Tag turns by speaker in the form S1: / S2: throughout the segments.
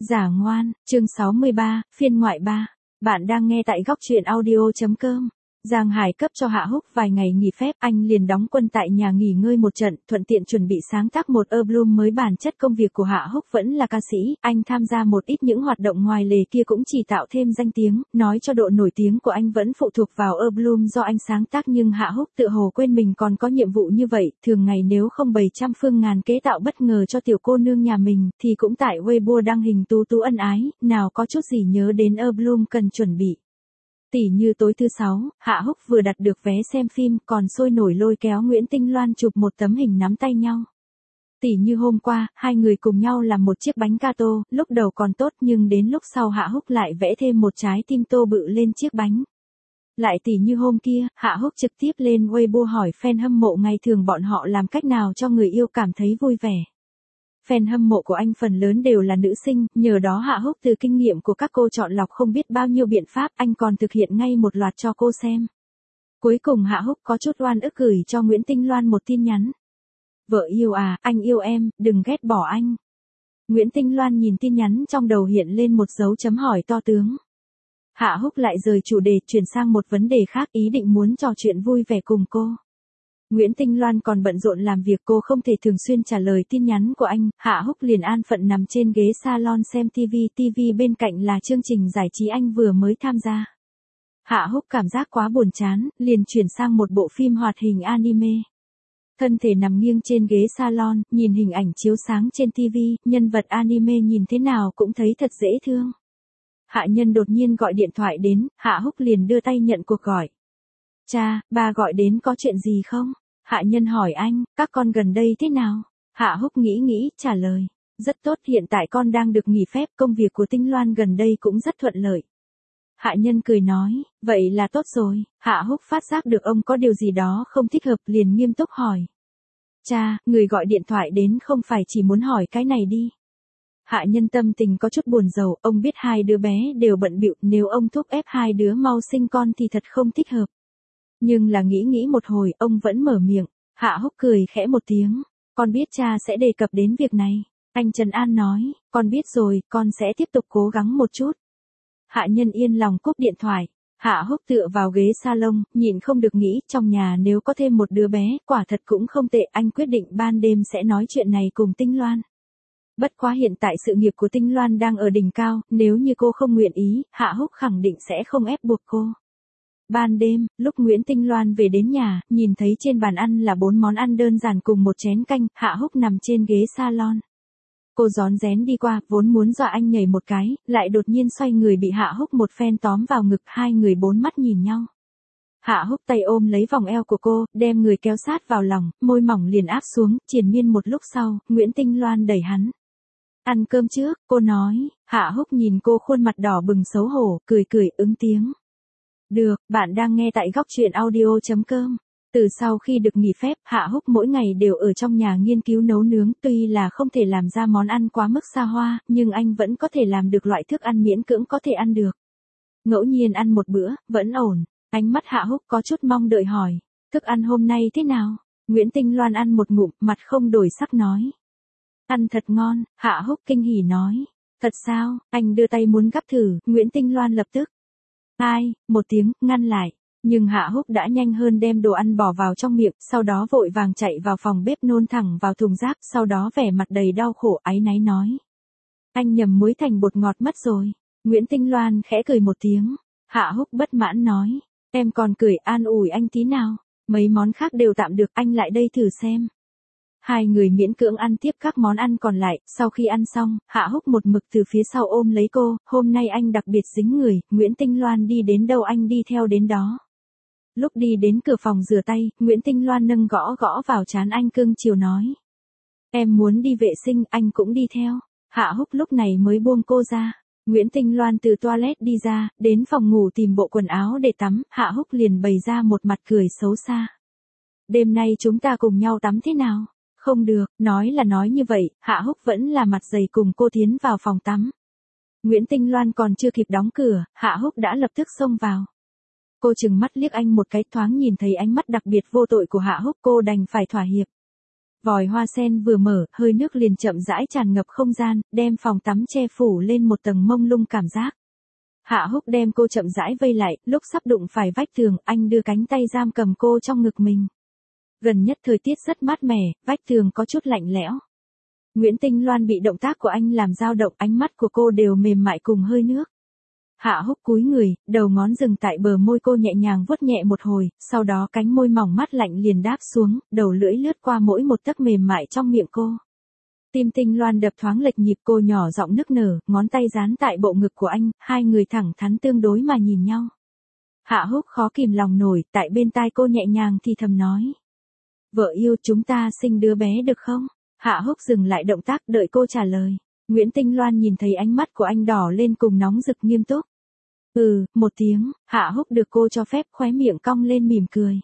S1: Giả ngoan, chương 63, phiên ngoại 3. Bạn đang nghe tại góc truyện audio.com. Giang Hải cấp cho Hạ Húc vài ngày nghỉ phép, anh liền đóng quân tại nhà nghỉ ngơi một trận, thuận tiện chuẩn bị sáng tác một album mới. Bản chất công việc của Hạ Húc vẫn là ca sĩ, anh tham gia một ít những hoạt động ngoài lề kia cũng chỉ tạo thêm danh tiếng, nói cho độ nổi tiếng của anh vẫn phụ thuộc vào album do anh sáng tác. Nhưng Hạ Húc tự hồ quên mình còn có nhiệm vụ như vậy, thường ngày nếu không bày trăm phương ngàn kế tạo bất ngờ cho tiểu cô nương nhà mình, thì cũng tại Weibo đăng hình tú tú ân ái, nào có chút gì nhớ đến album cần chuẩn bị. Tỉ như tối thứ 6, Hạ Húc vừa đặt được vé xem phim, còn sôi nổi lôi kéo Nguyễn Tinh Loan chụp một tấm hình nắm tay nhau. Tỉ như hôm qua, hai người cùng nhau làm một chiếc bánh gato, lúc đầu còn tốt nhưng đến lúc sau Hạ Húc lại vẽ thêm một trái tim tô bự lên chiếc bánh. Lại tỉ như hôm kia, Hạ Húc trực tiếp lên Weibo hỏi fan hâm mộ ngày thường bọn họ làm cách nào cho người yêu cảm thấy vui vẻ. Fan hâm mộ của anh phần lớn đều là nữ sinh, nhờ đó Hạ Húc từ kinh nghiệm của các cô chọn lọc không biết bao nhiêu biện pháp, anh còn thực hiện ngay một loạt cho cô xem. Cuối cùng Hạ Húc có chút oan ức gửi cho Nguyễn Tinh Loan một tin nhắn. Vợ yêu à, anh yêu em, đừng ghét bỏ anh. Nguyễn Tinh Loan nhìn tin nhắn trong đầu hiện lên một dấu chấm hỏi to tướng. Hạ Húc lại rời chủ đề chuyển sang một vấn đề khác, ý định muốn trò chuyện vui vẻ cùng cô. Nguyễn Tinh Loan còn bận rộn làm việc, cô không thể thường xuyên trả lời tin nhắn của anh. Hạ Húc liền an phận nằm trên ghế salon xem TV bên cạnh là chương trình giải trí anh vừa mới tham gia. Hạ Húc cảm giác quá buồn chán, liền chuyển sang một bộ phim hoạt hình anime. Thân thể nằm nghiêng trên ghế salon, nhìn hình ảnh chiếu sáng trên TV, nhân vật anime nhìn thế nào cũng thấy thật dễ thương. Hạ Nhân đột nhiên gọi điện thoại đến, Hạ Húc liền đưa tay nhận cuộc gọi. Cha, ba gọi đến có chuyện gì không? Hạ Nhân hỏi anh, các con gần đây thế nào? Hạ Húc nghĩ, trả lời. Rất tốt, hiện tại con đang được nghỉ phép, công việc của Tinh Loan gần đây cũng rất thuận lợi. Hạ Nhân cười nói, vậy là tốt rồi. Hạ Húc phát giác được ông có điều gì đó không thích hợp, liền nghiêm túc hỏi. Cha, người gọi điện thoại đến không phải chỉ muốn hỏi cái này đi. Hạ Nhân tâm tình có chút buồn rầu, ông biết hai đứa bé đều bận bịu, nếu ông thúc ép hai đứa mau sinh con thì thật không thích hợp. Nhưng là nghĩ một hồi, ông vẫn mở miệng. Hạ Húc cười khẽ một tiếng. Con biết cha sẽ đề cập đến việc này. Anh trấn an nói, con biết rồi, con sẽ tiếp tục cố gắng một chút. Hạ Nhân yên lòng cúp điện thoại. Hạ Húc tựa vào ghế salon, nhịn không được nghĩ, trong nhà nếu có thêm một đứa bé, quả thật cũng không tệ. Anh quyết định ban đêm sẽ nói chuyện này cùng Tinh Loan. Bất quá hiện tại sự nghiệp của Tinh Loan đang ở đỉnh cao, nếu như cô không nguyện ý, Hạ Húc khẳng định sẽ không ép buộc cô. Ban đêm, lúc Nguyễn Tinh Loan về đến nhà, nhìn thấy trên bàn ăn là 4 món ăn đơn giản cùng một chén canh, Hạ Húc nằm trên ghế salon. Cô rón rén đi qua, vốn muốn dọa anh nhảy một cái, lại đột nhiên xoay người bị Hạ Húc một phen tóm vào ngực, hai người bốn mắt nhìn nhau. Hạ Húc tay ôm lấy vòng eo của cô, đem người kéo sát vào lòng, môi mỏng liền áp xuống, triền miên một lúc sau, Nguyễn Tinh Loan đẩy hắn. Ăn cơm trước, cô nói. Hạ Húc nhìn cô khuôn mặt đỏ bừng xấu hổ, cười ứng tiếng. Được, bạn đang nghe tại góc truyện audio.com. Từ sau khi được nghỉ phép, Hạ Húc mỗi ngày đều ở trong nhà nghiên cứu nấu nướng, tuy là không thể làm ra món ăn quá mức xa hoa, nhưng anh vẫn có thể làm được loại thức ăn miễn cưỡng có thể ăn được. Ngẫu nhiên ăn một bữa, vẫn ổn. Ánh mắt Hạ Húc có chút mong đợi hỏi, thức ăn hôm nay thế nào? Nguyễn Tinh Loan ăn một ngụm, mặt không đổi sắc nói. Ăn thật ngon, Hạ Húc kinh hỉ nói. Thật sao? Anh đưa tay muốn gắp thử, Nguyễn Tinh Loan lập tức. Ai, một tiếng, ngăn lại. Nhưng Hạ Húc đã nhanh hơn đem đồ ăn bỏ vào trong miệng, sau đó vội vàng chạy vào phòng bếp nôn thẳng vào thùng rác, sau đó vẻ mặt đầy đau khổ áy náy nói. Anh nhầm muối thành bột ngọt mất rồi. Nguyễn Tinh Loan khẽ cười một tiếng. Hạ Húc bất mãn nói. Em còn cười an ủi anh tí nào. Mấy món khác đều tạm được, anh lại đây thử xem. Hai người miễn cưỡng ăn tiếp các món ăn còn lại, sau khi ăn xong, Hạ Húc một mực từ phía sau ôm lấy cô, hôm nay anh đặc biệt dính người, Nguyễn Tinh Loan đi đến đâu anh đi theo đến đó. Lúc đi đến cửa phòng rửa tay, Nguyễn Tinh Loan nâng gõ vào trán anh cưng chiều nói. Em muốn đi vệ sinh, anh cũng đi theo. Hạ Húc lúc này mới buông cô ra. Nguyễn Tinh Loan từ toilet đi ra, đến phòng ngủ tìm bộ quần áo để tắm, Hạ Húc liền bày ra một mặt cười xấu xa. Đêm nay chúng ta cùng nhau tắm thế nào? Không được, nói là nói như vậy, Hạ Húc vẫn là mặt dày cùng cô tiến vào phòng tắm. Nguyễn Tinh Loan còn chưa kịp đóng cửa, Hạ Húc đã lập tức xông vào. Cô trừng mắt liếc anh một cái, thoáng nhìn thấy ánh mắt đặc biệt vô tội của Hạ Húc, cô đành phải thỏa hiệp. Vòi hoa sen vừa mở, hơi nước liền chậm rãi tràn ngập không gian, đem phòng tắm che phủ lên một tầng mông lung cảm giác. Hạ Húc đem cô chậm rãi vây lại, lúc sắp đụng phải vách tường, anh đưa cánh tay giam cầm cô trong ngực mình. Gần nhất thời tiết rất mát mẻ, vách tường có chút lạnh lẽo. Nguyễn Tinh Loan bị động tác của anh làm dao động, ánh mắt của cô đều mềm mại cùng hơi nước. Hạ Húc cúi người, đầu ngón dừng tại bờ môi cô nhẹ nhàng vuốt nhẹ một hồi, sau đó cánh môi mỏng mát lạnh liền đáp xuống, đầu lưỡi lướt qua mỗi một tấc mềm mại trong miệng cô. Tim Tinh Loan đập thoáng lệch nhịp, cô nhỏ giọng nức nở, ngón tay dán tại bộ ngực của anh, hai người thẳng thắn tương đối mà nhìn nhau. Hạ Húc khó kìm lòng nổi, tại bên tai cô nhẹ nhàng thì thầm nói. Vợ yêu, chúng ta sinh đứa bé được không? Hạ Húc dừng lại động tác đợi cô trả lời. Nguyễn Tinh Loan nhìn thấy ánh mắt của anh đỏ lên cùng nóng rực nghiêm túc. Một tiếng, Hạ Húc được cô cho phép, khóe miệng cong lên mỉm cười.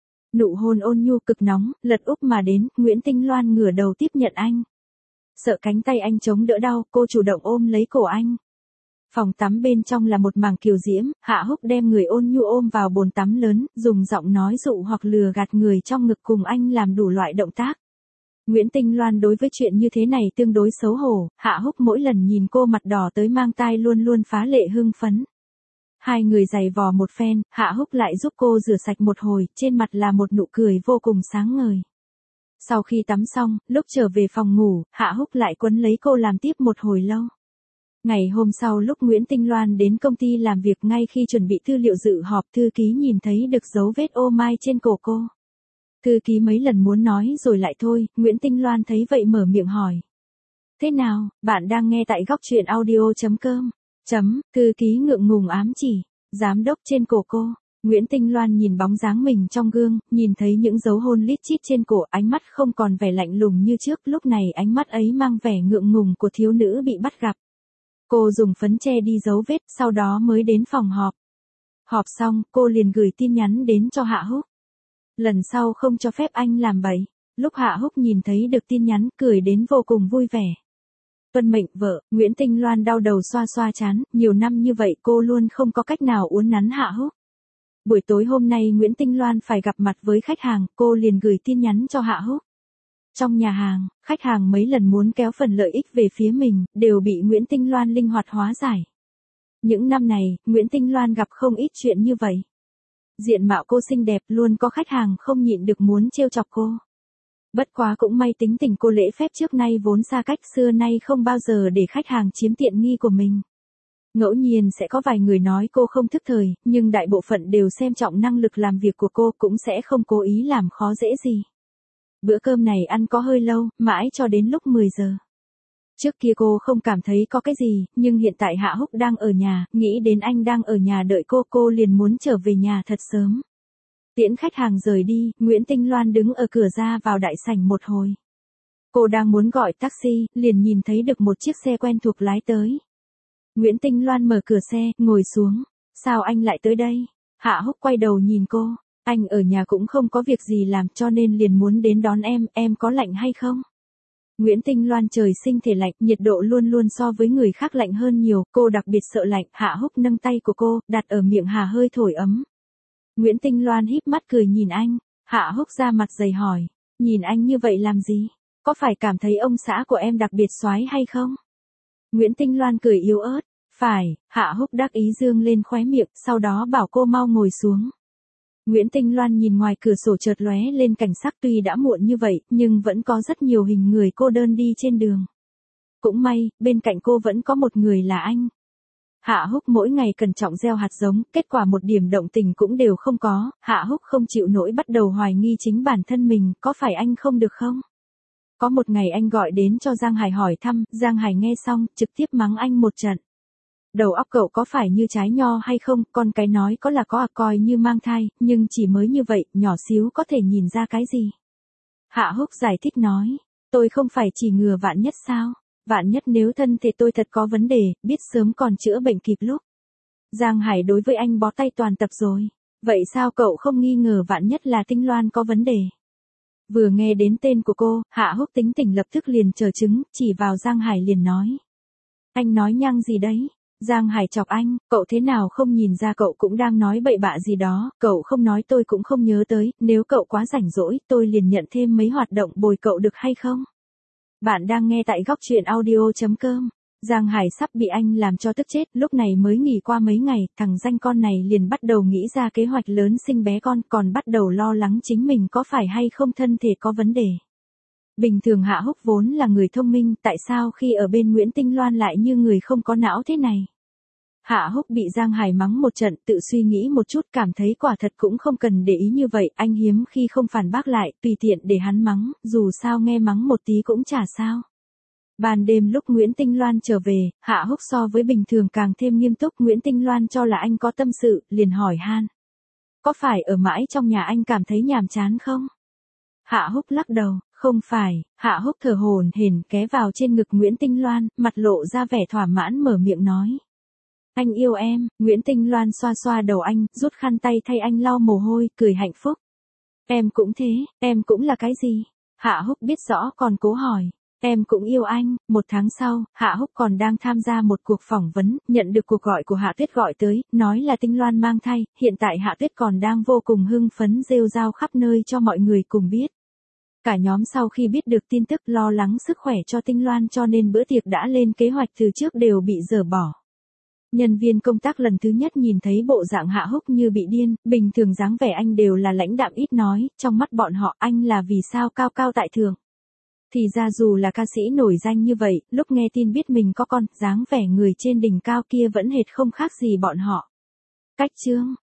S1: Nụ hôn ôn nhu cực nóng, lật úp mà đến, Nguyễn Tinh Loan ngửa đầu tiếp nhận anh. Sợ cánh tay anh chống đỡ đau, cô chủ động ôm lấy cổ anh. Phòng tắm bên trong là một mảng kiều diễm, Hạ Húc đem người ôn nhu ôm vào bồn tắm lớn, dùng giọng nói dụ hoặc lừa gạt người trong ngực cùng anh làm đủ loại động tác. Nguyễn Tinh Loan đối với chuyện như thế này tương đối xấu hổ, Hạ Húc mỗi lần nhìn cô mặt đỏ tới mang tai luôn luôn phá lệ hưng phấn. Hai người giày vò một phen, Hạ Húc lại giúp cô rửa sạch một hồi, trên mặt là một nụ cười vô cùng sáng ngời. Sau khi tắm xong, lúc trở về phòng ngủ, Hạ Húc lại quấn lấy cô làm tiếp một hồi lâu. Ngày hôm sau lúc Nguyễn Tinh Loan đến công ty làm việc, ngay khi chuẩn bị tư liệu dự họp, thư ký nhìn thấy được dấu vết ô mai trên cổ cô. Thư ký mấy lần muốn nói rồi lại thôi, Nguyễn Tinh Loan thấy vậy mở miệng hỏi. Thế nào, bạn đang nghe tại góc truyện audio.com. Thư ký ngượng ngùng ám chỉ. Giám đốc trên cổ cô. Nguyễn Tinh Loan nhìn bóng dáng mình trong gương, nhìn thấy những dấu hôn lít chít trên cổ, ánh mắt không còn vẻ lạnh lùng như trước, lúc này ánh mắt ấy mang vẻ ngượng ngùng của thiếu nữ bị bắt gặp. Cô dùng phấn che đi dấu vết, sau đó mới đến phòng họp. Họp xong, cô liền gửi tin nhắn đến cho Hạ Húc. Lần sau không cho phép anh làm bậy. Lúc Hạ Húc nhìn thấy được tin nhắn, cười đến vô cùng vui vẻ. Tuân mệnh vợ, Nguyễn Tinh Loan đau đầu xoa xoa trán, nhiều năm như vậy cô luôn không có cách nào uốn nắn Hạ Húc. Buổi tối hôm nay Nguyễn Tinh Loan phải gặp mặt với khách hàng, cô liền gửi tin nhắn cho Hạ Húc. Trong nhà hàng, khách hàng mấy lần muốn kéo phần lợi ích về phía mình, đều bị Nguyễn Tinh Loan linh hoạt hóa giải. Những năm này, Nguyễn Tinh Loan gặp không ít chuyện như vậy. Diện mạo cô xinh đẹp, luôn có khách hàng không nhịn được muốn trêu chọc cô. Bất quá cũng may tính tình cô lễ phép trước nay vốn xa cách, xưa nay không bao giờ để khách hàng chiếm tiện nghi của mình. Ngẫu nhiên sẽ có vài người nói cô không thức thời, nhưng đại bộ phận đều xem trọng năng lực làm việc của cô, cũng sẽ không cố ý làm khó dễ gì. Bữa cơm này ăn có hơi lâu, mãi cho đến lúc 10 giờ. Trước kia cô không cảm thấy có cái gì, nhưng hiện tại Hạ Húc đang ở nhà, nghĩ đến anh đang ở nhà đợi cô liền muốn trở về nhà thật sớm. Tiễn khách hàng rời đi, Nguyễn Tinh Loan đứng ở cửa ra vào đại sảnh một hồi. Cô đang muốn gọi taxi, liền nhìn thấy được một chiếc xe quen thuộc lái tới. Nguyễn Tinh Loan mở cửa xe, ngồi xuống. Sao anh lại tới đây? Hạ Húc quay đầu nhìn cô. Anh ở nhà cũng không có việc gì làm cho nên liền muốn đến đón em có lạnh hay không? Nguyễn Tinh Loan trời sinh thể lạnh, nhiệt độ luôn luôn so với người khác lạnh hơn nhiều, cô đặc biệt sợ lạnh. Hạ Húc nâng tay của cô, đặt ở miệng hà hơi thổi ấm. Nguyễn Tinh Loan híp mắt cười nhìn anh. Hạ Húc ra mặt dày hỏi. Nhìn anh như vậy làm gì? Có phải cảm thấy ông xã của em đặc biệt soái hay không? Nguyễn Tinh Loan cười yếu ớt. Phải, Hạ Húc đắc ý dương lên khóe miệng, sau đó bảo cô mau ngồi xuống. Nguyễn Tinh Loan nhìn ngoài cửa sổ chợt lóe lên cảnh sắc, tuy đã muộn như vậy, nhưng vẫn có rất nhiều hình người cô đơn đi trên đường. Cũng may, bên cạnh cô vẫn có một người là anh. Hạ Húc mỗi ngày cẩn trọng gieo hạt giống, kết quả một điểm động tình cũng đều không có, Hạ Húc không chịu nổi bắt đầu hoài nghi chính bản thân mình, có phải anh không được không? Có một ngày anh gọi đến cho Giang Hải hỏi thăm, Giang Hải nghe xong, trực tiếp mắng anh một trận. Đầu óc cậu có phải như trái nho hay không, con cái nói có là có coi như mang thai, nhưng chỉ mới như vậy, nhỏ xíu có thể nhìn ra cái gì. Hạ Húc giải thích nói, tôi không phải chỉ ngừa vạn nhất sao, vạn nhất nếu thân thể tôi thật có vấn đề, biết sớm còn chữa bệnh kịp lúc. Giang Hải đối với anh bó tay toàn tập rồi, vậy sao cậu không nghi ngờ vạn nhất là Tinh Loan có vấn đề? Vừa nghe đến tên của cô, Hạ Húc tính tình lập tức liền chờ chứng, chỉ vào Giang Hải liền nói. Anh nói nhăng gì đấy? Giang Hải chọc anh, cậu thế nào không nhìn ra cậu cũng đang nói bậy bạ gì đó, cậu không nói tôi cũng không nhớ tới, nếu cậu quá rảnh rỗi, tôi liền nhận thêm mấy hoạt động bồi cậu được hay không? Bạn đang nghe tại góc truyện audio.com. Giang Hải sắp bị anh làm cho tức chết, lúc này mới nghỉ qua mấy ngày, thằng danh con này liền bắt đầu nghĩ ra kế hoạch lớn sinh bé con, còn bắt đầu lo lắng chính mình có phải hay không thân thể có vấn đề. Bình thường Hạ Húc vốn là người thông minh, tại sao khi ở bên Nguyễn Tinh Loan lại như người không có não thế này? Hạ Húc bị Giang Hải mắng một trận, tự suy nghĩ một chút, cảm thấy quả thật cũng không cần để ý như vậy, anh hiếm khi không phản bác lại, tùy tiện để hắn mắng, dù sao nghe mắng một tí cũng chả sao. Ban đêm lúc Nguyễn Tinh Loan trở về, Hạ Húc so với bình thường càng thêm nghiêm túc, Nguyễn Tinh Loan cho là anh có tâm sự, liền hỏi han. Có phải ở mãi trong nhà anh cảm thấy nhàm chán không? Hạ Húc lắc đầu, không phải. Hạ Húc thở hổn hển ghé vào trên ngực Nguyễn Tinh Loan, mặt lộ ra vẻ thỏa mãn mở miệng nói. Anh yêu em. Nguyễn Tinh Loan xoa xoa đầu anh, rút khăn tay thay anh lau mồ hôi, cười hạnh phúc. Em cũng thế, em cũng là cái gì? Hạ Húc biết rõ còn cố hỏi. Em cũng yêu anh. Một tháng sau, Hạ Húc còn đang tham gia một cuộc phỏng vấn, nhận được cuộc gọi của Hạ Tuyết gọi tới, nói là Tinh Loan mang thai, hiện tại Hạ Tuyết còn đang vô cùng hưng phấn rêu rao khắp nơi cho mọi người cùng biết. Cả nhóm sau khi biết được tin tức lo lắng sức khỏe cho Tinh Loan cho nên bữa tiệc đã lên kế hoạch từ trước đều bị dỡ bỏ. Nhân viên công tác lần thứ nhất nhìn thấy bộ dạng Hạ Húc như bị điên, bình thường dáng vẻ anh đều là lãnh đạm ít nói, trong mắt bọn họ anh là vì sao cao cao tại thượng. Thì ra dù là ca sĩ nổi danh như vậy, lúc nghe tin biết mình có con, dáng vẻ người trên đỉnh cao kia vẫn hệt không khác gì bọn họ. Cách chương